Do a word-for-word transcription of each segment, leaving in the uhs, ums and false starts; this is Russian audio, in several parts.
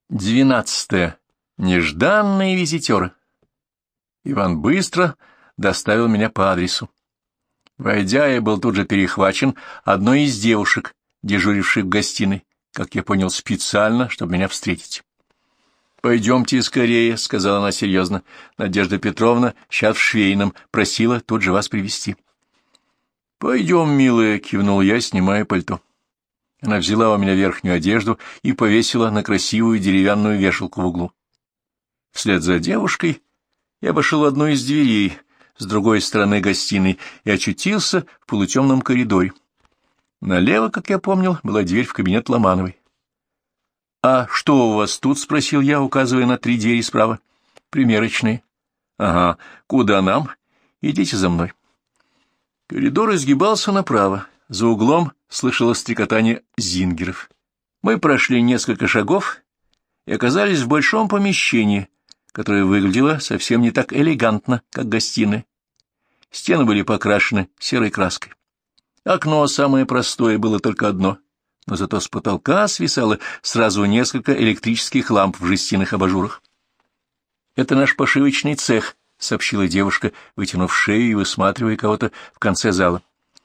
Двенадцатое. Нежданные визитеры. Иван быстро доставил меня по адресу. Войдя, я был тут же перехвачен одной из девушек, дежурившей в гостиной, как я понял, специально, чтобы меня встретить. «Пойдемте скорее», — сказала она серьезно. «Надежда Петровна сейчас в швейном, просила тут же вас привезти». «Пойдем, милая», — кивнул я, снимая пальто. Она взяла у меня верхнюю одежду и повесила на красивую деревянную вешалку в углу. Вслед за девушкой я обошел одну из дверей с другой стороны гостиной и очутился в полутемном коридоре. Налево, как я помнил, была дверь в кабинет Ломановой. «А что у вас тут?» — спросил я, указывая на три двери справа. «Примерочные». «Ага. Куда нам? Идите за мной». Коридор изгибался направо. За углом слышалось стрекотание зингеров. Мы прошли несколько шагов и оказались в большом помещении, которое выглядело совсем не так элегантно, как гостиная. Стены были покрашены серой краской. Окно самое простое было только одно, но зато с потолка свисало сразу несколько электрических ламп в жестяных абажурах. «Это наш пошивочный цех», — сообщила девушка, вытянув шею и высматривая кого-то в конце зала.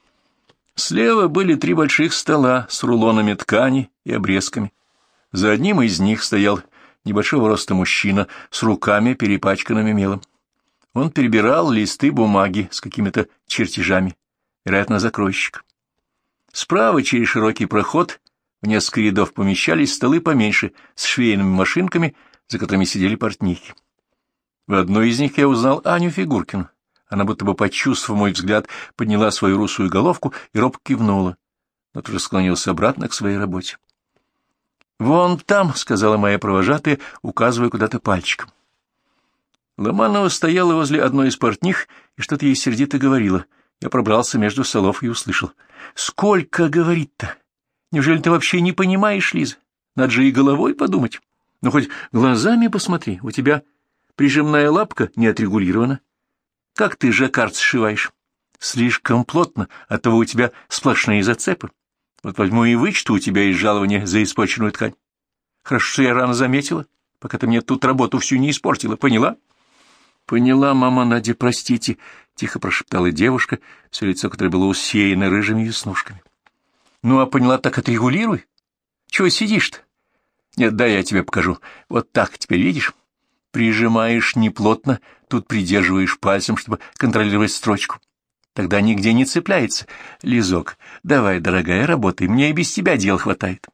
Слева были три больших стола с рулонами ткани и обрезками. За одним из них стоял небольшого роста мужчина с руками, перепачканными мелом. Он перебирал листы бумаги с какими-то чертежами, вероятно, закройщик. Справа через широкий проход в несколько рядов помещались столы поменьше с швейными машинками, за которыми сидели портнихи. В одной из них я узнал Аню Фигуркину. Она, будто бы почувствовав мой взгляд, подняла свою русую головку и робко кивнула, но тоже склонился обратно к своей работе. «Вон там», — сказала моя провожатая, указывая куда-то пальчиком. Ломанова стояла возле одной из портних и что-то ей сердито говорила. Я пробрался между столов и услышал. «Сколько говорит-то? Неужели ты вообще не понимаешь, Лиза? Надо же и головой подумать. Ну, хоть глазами посмотри, у тебя прижимная лапка не отрегулирована. Как ты жаккард сшиваешь? Слишком плотно, оттого у тебя сплошные зацепы. Вот возьму и вычту у тебя из жалования за испорченную ткань. Хорошо, что я рано заметила, пока ты мне тут работу всю не испортила, поняла?» «Поняла, мама Надя, простите», — тихо прошептала девушка, все лицо которое было усеяно рыжими веснушками. «Ну, а поняла, так отрегулируй. Чего сидишь-то? Нет, дай я тебе покажу. Вот так, теперь видишь? Прижимаешь неплотно, тут придерживаешь пальцем, чтобы контролировать строчку. Тогда нигде не цепляется. Лизок, давай, дорогая, работай, мне и без тебя дел хватает».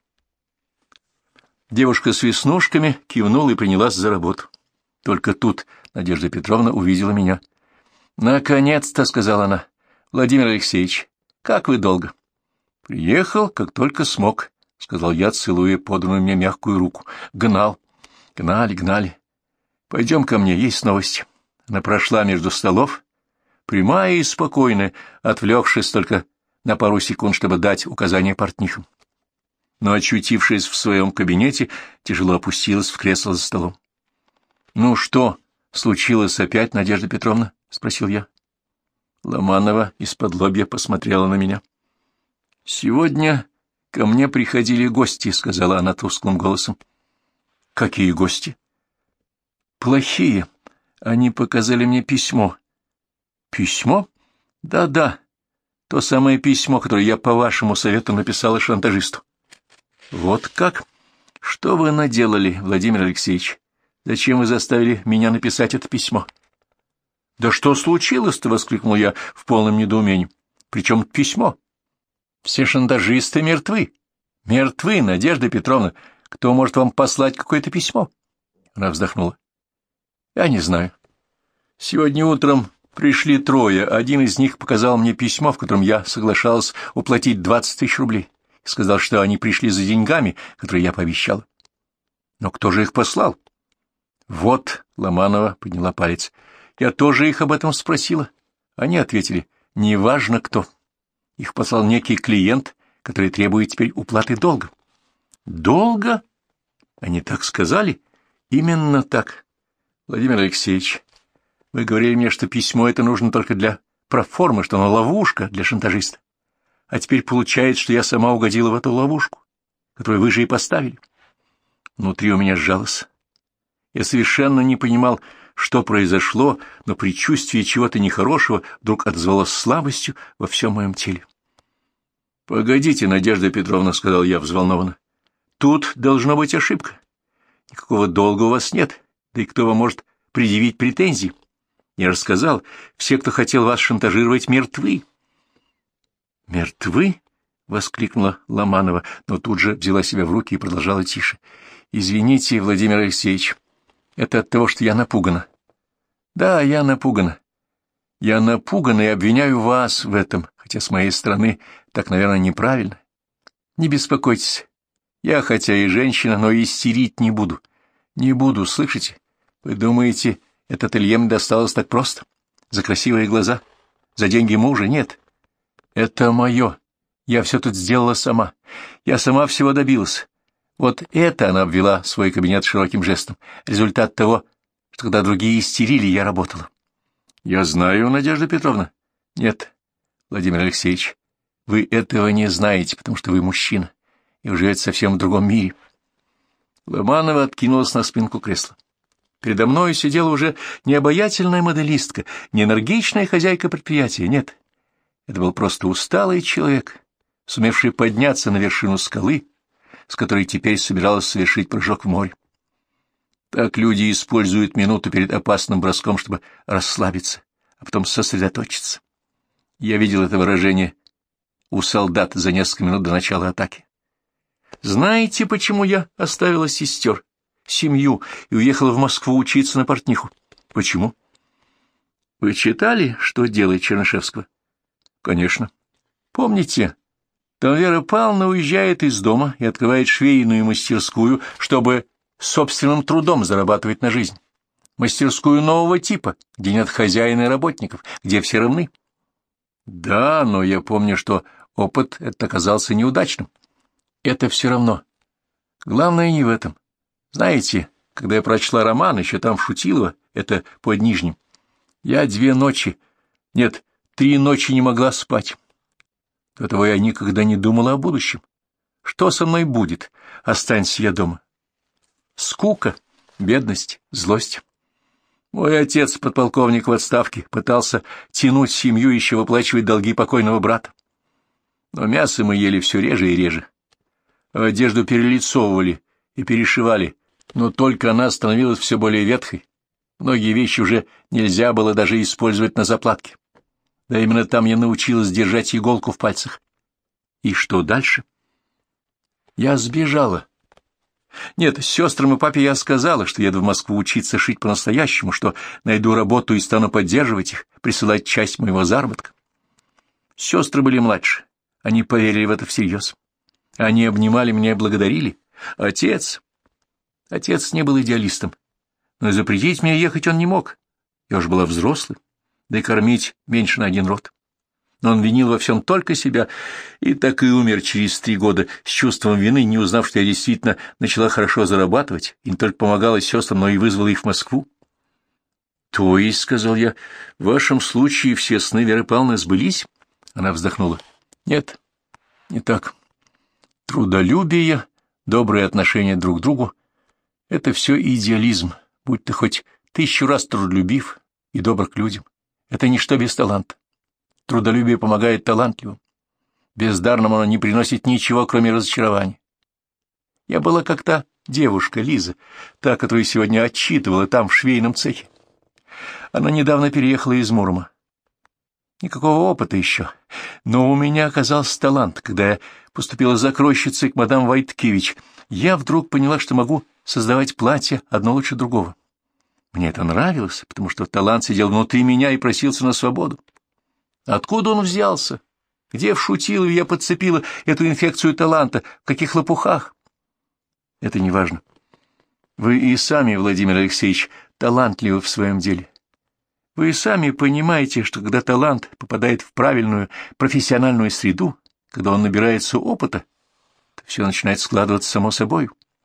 Девушка с веснушками кивнула и принялась за работу. Только тут Надежда Петровна увидела меня. «Наконец-то», — сказала она. «Владимир Алексеевич, как вы долго?» «Приехал, как только смог», — сказал я, целуя поданную мне мягкую руку. «Гнал». «Гнали, гнали. Пойдем ко мне, есть новости». Она прошла между столов, прямая и спокойная, отвлекшись только на пару секунд, чтобы дать указания портнихам. Но, очутившись в своем кабинете, тяжело опустилась в кресло за столом. «Ну что, случилось опять, Надежда Петровна?» — спросил я. Ломанова из-под лобья посмотрела на меня. «Сегодня ко мне приходили гости», — сказала она тусклым голосом. «Какие гости?» «Плохие. Они показали мне письмо». «Письмо?» «Да-да, то самое письмо, которое я по вашему совету написала шантажисту». «Вот как? Что вы наделали, Владимир Алексеевич? Зачем вы заставили меня написать это письмо?» «Да что случилось-то?» — воскликнул я в полном недоумении. «При чем письмо? Все шантажисты мертвы. Мертвы, Надежда Петровна. Кто может вам послать какое-то письмо?» Она вздохнула. «Я не знаю. Сегодня утром пришли трое. Один из них показал мне письмо, в котором я соглашалась уплатить двадцать тысяч рублей. И сказал, что они пришли за деньгами, которые я пообещала. Но кто же их послал?» «Вот», — Ломанова подняла палец, — «я тоже их об этом спросила». Они ответили, «Неважно кто. Их послал некий клиент, который требует теперь уплаты долга». «Долга?» Они так сказали? «Именно так. Владимир Алексеевич, вы говорили мне, что письмо это нужно только для проформы, что оно ловушка для шантажиста. А теперь получается, что я сама угодила в эту ловушку, которую вы же и поставили». Внутри у меня сжалось. Я совершенно не понимал, что произошло, но предчувствие чего-то нехорошего вдруг отозвалось слабостью во всем моем теле. — Погодите, Надежда Петровна, — сказал я взволнованно. — Тут должна быть ошибка. Никакого долга у вас нет, да и кто вам может предъявить претензии? Я рассказал, все, кто хотел вас шантажировать, мертвы. — Мертвы? — воскликнула Ломанова, но тут же взяла себя в руки и продолжала тише. — Извините, Владимир Алексеевич, это от того, что я напугана. — Да, я напугана. Я напугана и обвиняю вас в этом, хотя с моей стороны так, наверное, неправильно. Не беспокойтесь. Я, хотя и женщина, но истерить не буду. Не буду, слышите? Вы думаете, этот Илье мне досталось так просто? За красивые глаза? За деньги мужа? Нет. Это мое. Я все тут сделала сама. Я сама всего добилась. Вот это она обвела свой кабинет широким жестом. Результат того, что когда другие истерили, я работала. Я знаю, Надежда Петровна. Нет, Владимир Алексеевич, вы этого не знаете, потому что вы мужчина и вы живете совсем в другом мире. Ломанова откинулась на спинку кресла. Передо мною сидела уже не обаятельная моделистка, не энергичная хозяйка предприятия, нет. Это был просто усталый человек, сумевший подняться на вершину скалы, с которой теперь собиралась совершить прыжок в море. Так люди используют минуту перед опасным броском, чтобы расслабиться, а потом сосредоточиться. Я видел это выражение у солдат за несколько минут до начала атаки. Знаете, почему я оставила сестер, семью и уехала в Москву учиться на портниху? Почему? Вы читали, что делает Чернышевского? Конечно. Помните, там Вера Павловна уезжает из дома и открывает швейную мастерскую, чтобы собственным трудом зарабатывать на жизнь. Мастерскую нового типа, где нет хозяина и работников, где все равны. Да, но я помню, что опыт этот оказался неудачным. Это все равно. Главное не в этом. Знаете, когда я прочла роман, еще там в Шутилово, это под Нижним, я две ночи, нет, три ночи не могла спать. До того я никогда не думала о будущем. Что со мной будет, останься я дома? Скука, бедность, злость. Мой отец, подполковник в отставке, пытался тянуть семью, еще выплачивать долги покойного брата. Но мясо мы ели все реже и реже. Одежду перелицовывали и перешивали, но только она становилась все более ветхой. Многие вещи уже нельзя было даже использовать на заплатке. Да именно там я научилась держать иголку в пальцах. И что дальше? Я сбежала. Нет, сестрам и папе я сказала, что еду в Москву учиться шить по-настоящему, что найду работу и стану поддерживать их, присылать часть моего заработка. Сестры были младше, они поверили в это всерьез. Они обнимали меня и благодарили. Отец... Отец не был идеалистом, но и запретить мне ехать он не мог. Я уж была взрослой, да и кормить меньше на один род. Но он винил во всем только себя, и так и умер через три года с чувством вины, не узнав, что я действительно начала хорошо зарабатывать, и не только помогала сестрам, но и вызвала их в Москву. — То есть, — сказал я, — в вашем случае все сны Веры Павловны сбылись? Она вздохнула. — Нет, не так. Трудолюбие, добрые отношения друг к другу — это все идеализм, будь ты хоть тысячу раз трудолюбив и добр к людям. Это ничто без таланта. Трудолюбие помогает талантливым. Бездарному оно не приносит ничего, кроме разочарования. Я была как та девушка, Лиза, та, которую сегодня отчитывала там, в швейном цехе. Она недавно переехала из Мурома. Никакого опыта еще. Но у меня оказался талант. Когда я поступила закройщицей к мадам Войткевич, я вдруг поняла, что могу создавать платье одно лучше другого. Мне это нравилось, потому что талант сидел внутри меня и просился на свободу. Откуда он взялся? Где в Шутилове я подцепила эту инфекцию таланта? В каких лопухах? Это не важно. Вы и сами, Владимир Алексеевич, талантливы в своем деле. Вы и сами понимаете, что когда талант попадает в правильную профессиональную среду, когда он набирается опыта, то все начинает складываться само собой.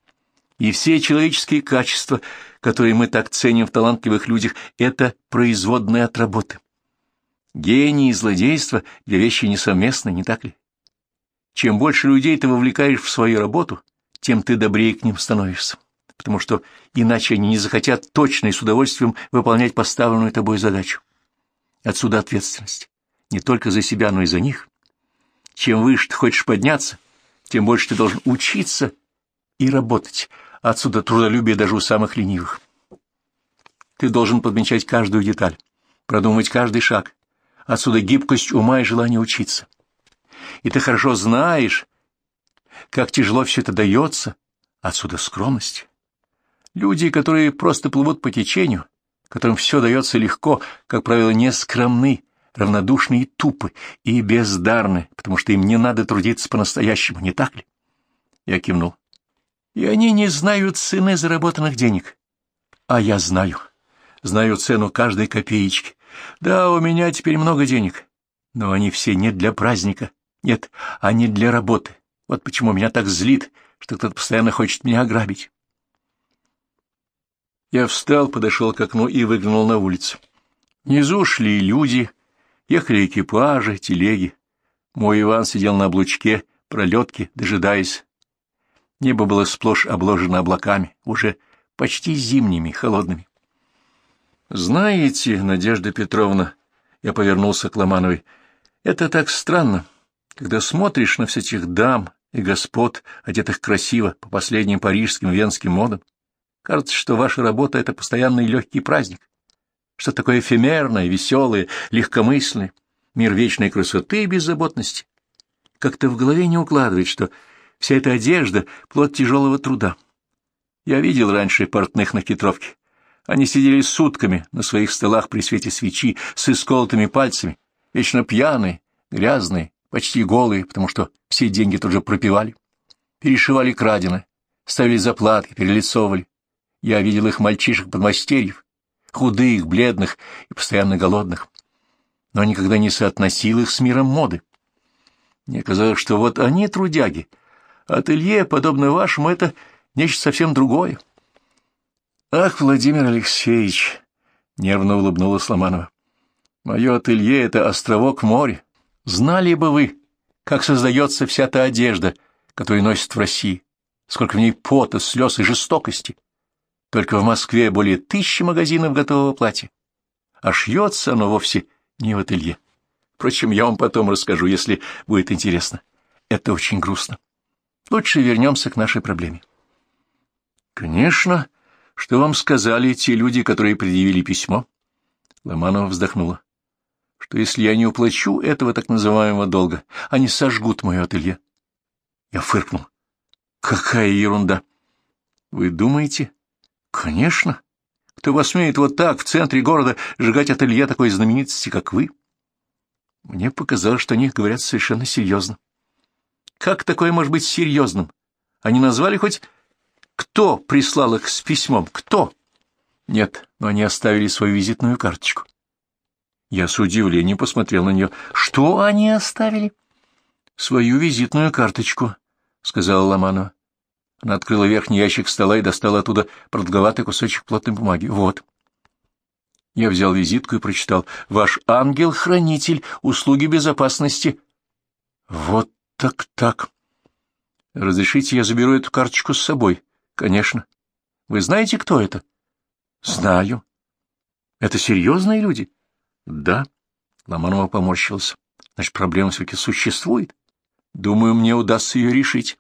И все человеческие качества, которые мы так ценим в талантливых людях, это производные от работы. Гений и злодейство — две вещи несовместны, не так ли? Чем больше людей ты вовлекаешь в свою работу, тем ты добрее к ним становишься. потому что иначе они не захотят точно и с удовольствием выполнять поставленную тобой задачу. Отсюда ответственность. Не только за себя, но и за них. Чем выше ты хочешь подняться, тем больше ты должен учиться и работать. Отсюда трудолюбие даже у самых ленивых. Ты должен подмечать каждую деталь, продумывать каждый шаг. Отсюда гибкость ума и желание учиться. И ты хорошо знаешь, как тяжело все это дается. Отсюда скромность. Люди, которые просто плывут по течению, которым все дается легко, как правило, не скромны, равнодушны и тупы, и бездарны, потому что им не надо трудиться по-настоящему, не так ли? Я кивнул. И они не знают цены заработанных денег. А я знаю. Знаю цену каждой копеечки. Да, у меня теперь много денег, но они все не для праздника. Нет, они для работы. Вот почему меня так злит, что кто-то постоянно хочет меня ограбить. Я встал, подошел к окну и выглянул на улицу. Внизу шли люди, ехали экипажи, телеги. Мой Иван сидел на облучке, пролетке, дожидаясь. Небо было сплошь обложено облаками, уже почти зимними, холодными. «Знаете, Надежда Петровна, — я повернулся к Ломановой, — это так странно, когда смотришь на всех этих дам и господ, одетых красиво по последним парижским венским модам. Кажется, что ваша работа — это постоянный легкий праздник, что такое эфемерное, веселое, легкомысленное, мир вечной красоты и беззаботности. Как-то в голове не укладывает, что вся эта одежда — плод тяжелого труда. Я видел раньше портных на Хитровке. Они сидели сутками на своих столах при свете свечи с исколотыми пальцами, вечно пьяные, грязные, почти голые, потому что все деньги тут же пропивали. Перешивали краденое, ставили заплатки, перелицовывали. Я видел их мальчишек-подмастерьев, худых, бледных и постоянно голодных, но никогда не соотносил их с миром моды. Мне казалось, что вот они трудяги, а ателье, подобно вашему, это нечто совсем другое. «Ах, Владимир Алексеевич!» — нервно улыбнулась Ломанова. «Мое ателье — это островок в море. Знали бы вы, как создается вся та одежда, которую носят в России, сколько в ней пота, слез и жестокости. Только в Москве более тысячи магазинов готового платья. А шьется оно вовсе не в ателье. Впрочем, я вам потом расскажу, если будет интересно. Это очень грустно. Лучше вернемся к нашей проблеме». «Конечно. Что вам сказали те люди, которые предъявили письмо?» Ломанова вздохнула. «Что если я не уплачу этого так называемого долга, они сожгут мое ателье?» Я фыркнул. «Какая ерунда!» «Вы думаете?» «Конечно. Кто посмеет вот так в центре города сжигать ателье такой знаменитости, как вы?» Мне показалось, что они говорят совершенно серьезно. «Как такое может быть серьезным? Они назвали хоть... Кто прислал их с письмом? Кто?» «Нет, но они оставили свою визитную карточку». Я с удивлением посмотрел на нее. «Что они оставили?» «Свою визитную карточку», — сказала Ломанова. Она открыла верхний ящик стола и достала оттуда продолговатый кусочек плотной бумаги. «Вот». Я взял визитку и прочитал. «Ваш ангел-хранитель, услуги безопасности». «Вот так-так. Разрешите, я заберу эту карточку с собой?» «Конечно. Вы знаете, кто это?» «Знаю». «Это серьезные люди?» «Да». Ломанова поморщился. «Значит, проблема все-таки существует. Думаю, мне удастся ее решить».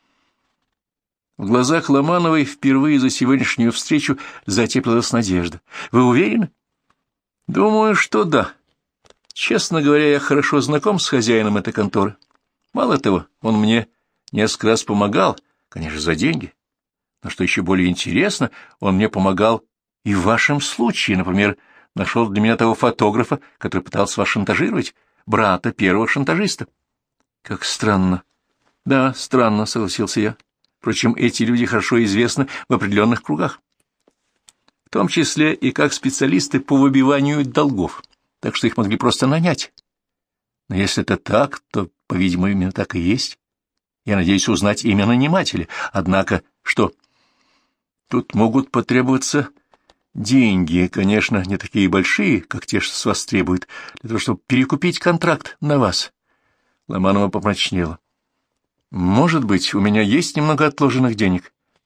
В глазах Ломановой впервые за сегодняшнюю встречу затеплилась надежда. «Вы уверены?» «Думаю, что да. Честно говоря, я хорошо знаком с хозяином этой конторы. Мало того, он мне несколько раз помогал, конечно, за деньги. Но что еще более интересно, он мне помогал и в вашем случае, например, нашел для меня того фотографа, который пытался вас шантажировать, брата первого шантажиста». «Как странно». «Да, странно», — согласился я. «Впрочем, эти люди хорошо известны в определенных кругах, в том числе и как специалисты по выбиванию долгов, так что их могли просто нанять. Но если это так, то, по-видимому, именно так и есть. Я надеюсь узнать имя нанимателя. Однако, что? Тут могут потребоваться деньги, конечно, не такие большие, как те, что с вас требуют, для того, чтобы перекупить контракт на вас». Ломанова помрачнела. «Может быть, у меня есть немного отложенных денег,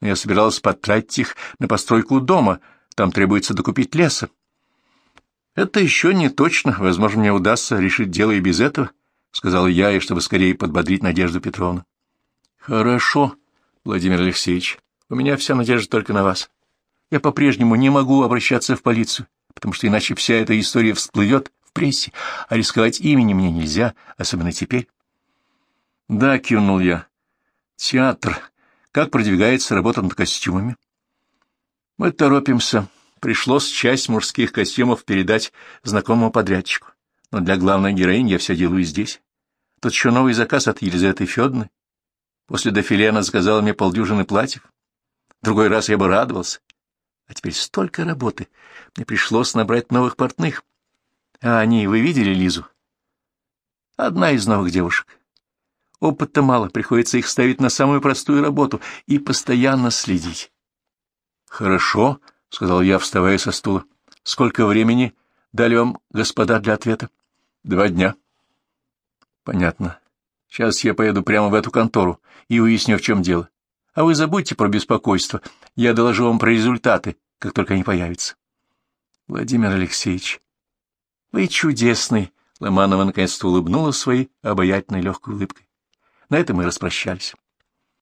но я собиралась потратить их на постройку дома, там требуется докупить леса. Это еще не точно, возможно, мне удастся решить дело и без этого, — сказала я, и чтобы скорее подбодрить Надежду Петровну. — Хорошо, Владимир Алексеевич, у меня вся надежда только на вас. Я по-прежнему не могу обращаться в полицию, потому что иначе вся эта история всплывет в прессе, а рисковать именем мне нельзя, особенно теперь. — Да, — кивнул я. — Театр. Как продвигается работа над костюмами? — Мы торопимся. Пришлось часть мужских костюмов передать знакомому подрядчику. Но для главной героини я все делаю здесь. Тут еще новый заказ от Елизаветы Федоровны. После дефиле она заказала мне полдюжины платьев. В другой раз я бы радовался. А теперь столько работы. Мне пришлось набрать новых портных. А они, вы видели Лизу? Одна из новых девушек. Опыта мало, приходится их ставить на самую простую работу и постоянно следить. Хорошо, — сказал я, вставая со стула. — Сколько времени дали вам, господа, для ответа? — Два дня. — Понятно. Сейчас я поеду прямо в эту контору и уясню, в чем дело. А вы забудьте про беспокойство. Я доложу вам про результаты, как только они появятся. — Владимир Алексеевич, вы чудесный. Ломанова наконец-то улыбнулась своей обаятельной легкой улыбкой. На этом мы распрощались.